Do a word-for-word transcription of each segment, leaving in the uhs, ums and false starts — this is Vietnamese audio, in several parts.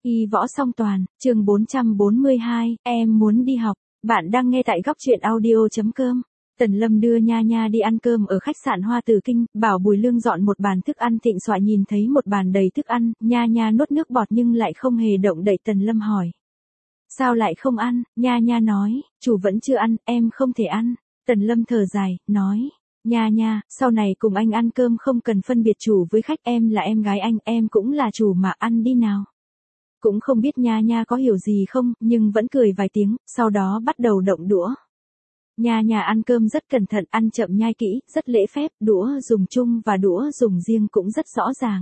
Y võ song toàn, chương bốn trăm bốn mươi hai, em muốn đi học. Bạn đang nghe tại góc truyện audio.com. Tần Lâm đưa Nha Nha đi ăn cơm ở khách sạn Hoa Tử Kinh, bảo Bùi Lương dọn một bàn thức ăn. Thịnh Soại nhìn thấy một bàn đầy thức ăn, Nha Nha nuốt nước bọt nhưng lại không hề động đậy. Tần Lâm hỏi: sao lại không ăn? Nha Nha nói: chủ vẫn chưa ăn, em không thể ăn. Tần Lâm thở dài, nói: Nha Nha, sau này cùng anh ăn cơm không cần phân biệt chủ với khách, em là em gái anh, em cũng là chủ mà, ăn đi nào. Cũng không biết Nha Nha có hiểu gì không, nhưng vẫn cười vài tiếng, sau đó bắt đầu động đũa. Nha Nha ăn cơm rất cẩn thận, ăn chậm nhai kỹ, rất lễ phép, đũa dùng chung và đũa dùng riêng cũng rất rõ ràng.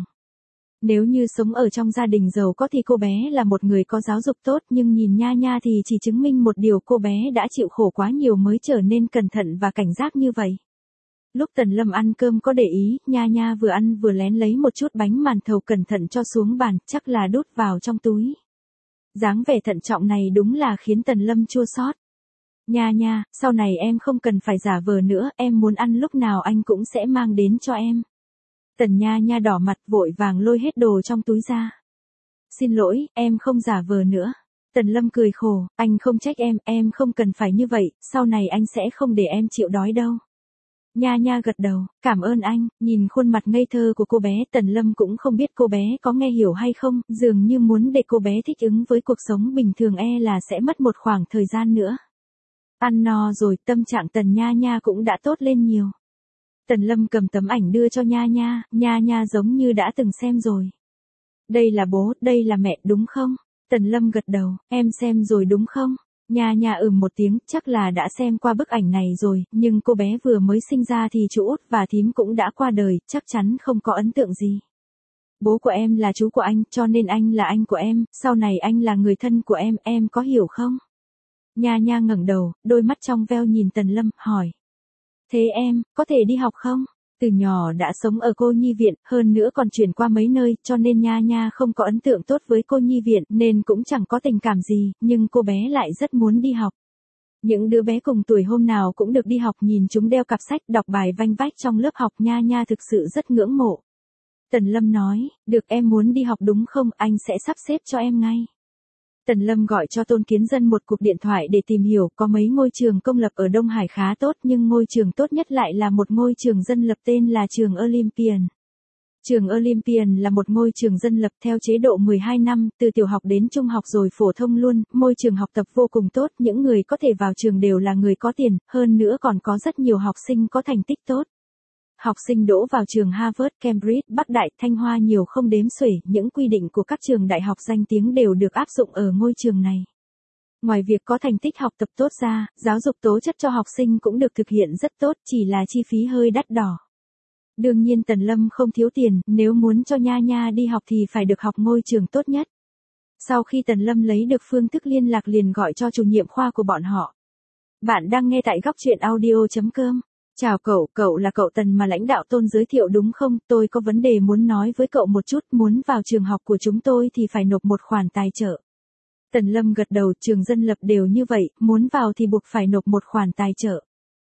Nếu như sống ở trong gia đình giàu có thì cô bé là một người có giáo dục tốt, nhưng nhìn Nha Nha thì chỉ chứng minh một điều, cô bé đã chịu khổ quá nhiều mới trở nên cẩn thận và cảnh giác như vậy. Lúc Tần Lâm ăn cơm có để ý, Nha Nha vừa ăn vừa lén lấy một chút bánh màn thầu cẩn thận cho xuống bàn, chắc là đút vào trong túi. Dáng vẻ thận trọng này đúng là khiến Tần Lâm chua xót. Nha Nha, sau này em không cần phải giả vờ nữa, em muốn ăn lúc nào anh cũng sẽ mang đến cho em. Tần Nha Nha đỏ mặt vội vàng lôi hết đồ trong túi ra. Xin lỗi, em không giả vờ nữa. Tần Lâm cười khổ, anh không trách em, em không cần phải như vậy, sau này anh sẽ không để em chịu đói đâu. Nha Nha gật đầu, cảm ơn anh. Nhìn khuôn mặt ngây thơ của cô bé, Tần Lâm cũng không biết cô bé có nghe hiểu hay không, dường như muốn để cô bé thích ứng với cuộc sống bình thường e là sẽ mất một khoảng thời gian nữa. Ăn no rồi, tâm trạng Tần Nha Nha cũng đã tốt lên nhiều. Tần Lâm cầm tấm ảnh đưa cho Nha Nha, Nha Nha giống như đã từng xem rồi. Đây là bố, đây là mẹ đúng không? Tần Lâm gật đầu, em xem rồi đúng không? Nha Nha ừm một tiếng, chắc là đã xem qua bức ảnh này rồi, nhưng cô bé vừa mới sinh ra thì chú út và thím cũng đã qua đời, chắc chắn không có ấn tượng gì. Bố của em là chú của anh, cho nên anh là anh của em, sau này anh là người thân của em, em có hiểu không? Nha Nha ngẩng đầu, đôi mắt trong veo nhìn Tần Lâm, hỏi. Thế em, có thể đi học không? Từ nhỏ đã sống ở cô nhi viện, hơn nữa còn chuyển qua mấy nơi, cho nên Nha Nha không có ấn tượng tốt với cô nhi viện, nên cũng chẳng có tình cảm gì, nhưng cô bé lại rất muốn đi học. Những đứa bé cùng tuổi hôm nào cũng được đi học, nhìn chúng đeo cặp sách, đọc bài vanh vách trong lớp học, Nha Nha thực sự rất ngưỡng mộ. Tần Lâm nói, được, em muốn đi học đúng không, anh sẽ sắp xếp cho em ngay. Tần Lâm gọi cho Tôn Kiến Dân một cuộc điện thoại để tìm hiểu, có mấy ngôi trường công lập ở Đông Hải khá tốt, nhưng ngôi trường tốt nhất lại là một ngôi trường dân lập tên là trường Olympian. Trường Olympian là một ngôi trường dân lập theo chế độ mười hai năm, từ tiểu học đến trung học rồi phổ thông luôn, môi trường học tập vô cùng tốt, những người có thể vào trường đều là người có tiền, hơn nữa còn có rất nhiều học sinh có thành tích tốt. Học sinh đỗ vào trường Harvard, Cambridge, Bắc Đại, Thanh Hoa nhiều không đếm xuể, những quy định của các trường đại học danh tiếng đều được áp dụng ở ngôi trường này. Ngoài việc có thành tích học tập tốt ra, giáo dục tố chất cho học sinh cũng được thực hiện rất tốt, chỉ là chi phí hơi đắt đỏ. Đương nhiên Tần Lâm không thiếu tiền, nếu muốn cho Nha Nha đi học thì phải được học ngôi trường tốt nhất. Sau khi Tần Lâm lấy được phương thức liên lạc liền gọi cho chủ nhiệm khoa của bọn họ. Bạn đang nghe tại góc truyện audio.com. Chào cậu, cậu là cậu Tần mà lãnh đạo Tôn giới thiệu đúng không? Tôi có vấn đề muốn nói với cậu một chút, muốn vào trường học của chúng tôi thì phải nộp một khoản tài trợ. Tần Lâm gật đầu, trường dân lập đều như vậy, muốn vào thì buộc phải nộp một khoản tài trợ.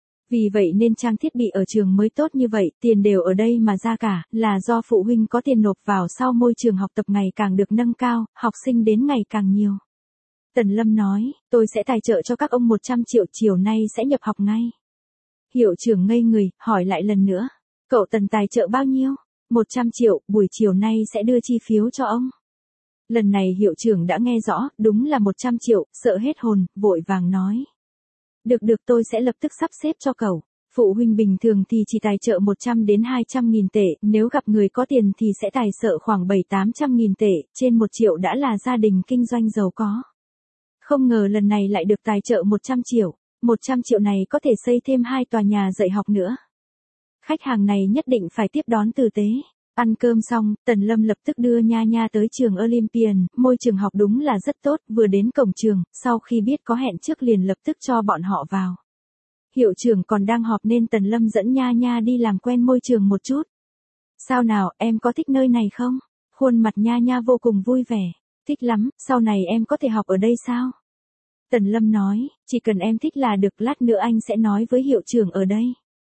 Vì vậy nên trang thiết bị ở trường mới tốt như vậy, tiền đều ở đây mà ra cả, là do phụ huynh có tiền nộp vào, sau môi trường học tập ngày càng được nâng cao, học sinh đến ngày càng nhiều. Tần Lâm nói, tôi sẽ tài trợ cho các ông một trăm triệu, chiều nay sẽ nhập học ngay. Hiệu trưởng ngây người, hỏi lại lần nữa. Cậu Tần tài trợ bao nhiêu? một trăm triệu, buổi chiều nay sẽ đưa chi phiếu cho ông. Lần này hiệu trưởng đã nghe rõ, đúng là một trăm triệu, sợ hết hồn, vội vàng nói. Được được, tôi sẽ lập tức sắp xếp cho cậu. Phụ huynh bình thường thì chỉ tài trợ một trăm đến hai trăm nghìn tệ, nếu gặp người có tiền thì sẽ tài trợ khoảng bảy tám trăm nghìn tệ, trên một triệu đã là gia đình kinh doanh giàu có. Không ngờ lần này lại được tài trợ một trăm triệu. một trăm triệu này có thể xây thêm hai tòa nhà dạy học nữa. Khách hàng này nhất định phải tiếp đón tử tế. Ăn cơm xong, Tần Lâm lập tức đưa Nha Nha tới trường Olympian, môi trường học đúng là rất tốt, vừa đến cổng trường, sau khi biết có hẹn trước liền lập tức cho bọn họ vào. Hiệu trưởng còn đang họp nên Tần Lâm dẫn Nha Nha đi làm quen môi trường một chút. Sao nào, em có thích nơi này không? Khuôn mặt Nha Nha vô cùng vui vẻ. Thích lắm, sau này em có thể học ở đây sao? Tần Lâm nói, chỉ cần em thích là được, lát nữa anh sẽ nói với hiệu trưởng ở đây.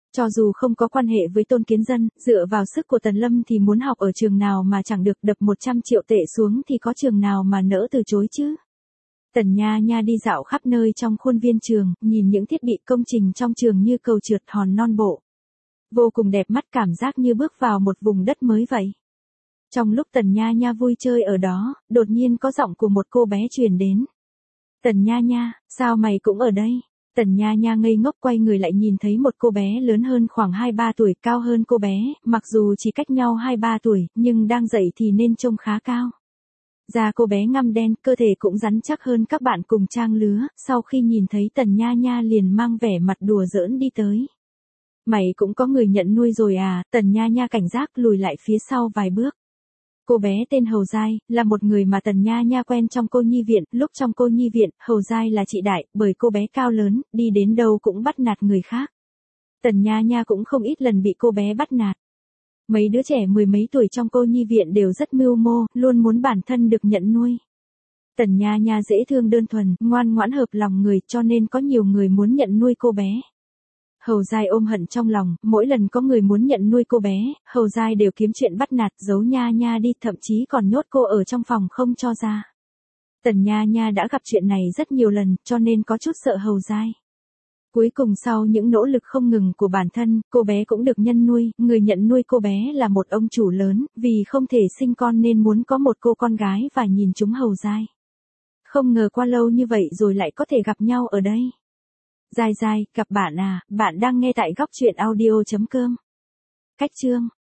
Cho dù không có quan hệ với Tôn Kiến Dân, dựa vào sức của Tần Lâm thì muốn học ở trường nào mà chẳng được, đập một trăm triệu tệ xuống thì có trường nào mà nỡ từ chối chứ. Tần Nha Nha đi dạo khắp nơi trong khuôn viên trường, nhìn những thiết bị công trình trong trường như cầu trượt hòn non bộ. Vô cùng đẹp mắt, cảm giác như bước vào một vùng đất mới vậy. Trong lúc Tần Nha Nha vui chơi ở đó, đột nhiên có giọng của một cô bé truyền đến. Tần Nha Nha, sao mày cũng ở đây? Tần Nha Nha ngây ngốc quay người lại nhìn thấy một cô bé lớn hơn khoảng hai ba tuổi, cao hơn cô bé, mặc dù chỉ cách nhau hai ba tuổi, nhưng đang dậy thì nên trông khá cao. Da cô bé ngăm đen, cơ thể cũng rắn chắc hơn các bạn cùng trang lứa, sau khi nhìn thấy Tần Nha Nha liền mang vẻ mặt đùa giỡn đi tới. Mày cũng có người nhận nuôi rồi à? Tần Nha Nha cảnh giác lùi lại phía sau vài bước. Cô bé tên Hầu Giai, là một người mà Tần Nha Nha quen trong cô nhi viện, lúc trong cô nhi viện, Hầu Giai là chị đại, bởi cô bé cao lớn, đi đến đâu cũng bắt nạt người khác. Tần Nha Nha cũng không ít lần bị cô bé bắt nạt. Mấy đứa trẻ mười mấy tuổi trong cô nhi viện đều rất mưu mô, luôn muốn bản thân được nhận nuôi. Tần Nha Nha dễ thương đơn thuần, ngoan ngoãn hợp lòng người, cho nên có nhiều người muốn nhận nuôi cô bé. Hầu Giai ôm hận trong lòng, mỗi lần có người muốn nhận nuôi cô bé, Hầu Giai đều kiếm chuyện bắt nạt, giấu Nha Nha đi, thậm chí còn nhốt cô ở trong phòng không cho ra. Tần Nha Nha đã gặp chuyện này rất nhiều lần, cho nên có chút sợ Hầu Giai. Cuối cùng sau những nỗ lực không ngừng của bản thân, cô bé cũng được nhân nuôi, người nhận nuôi cô bé là một ông chủ lớn, vì không thể sinh con nên muốn có một cô con gái và nhìn chúng Hầu Giai. Không ngờ qua lâu như vậy rồi lại có thể gặp nhau ở đây. Giai Giai, gặp bạn à, bạn đang nghe tại góc truyện audio chấm com. Cách chương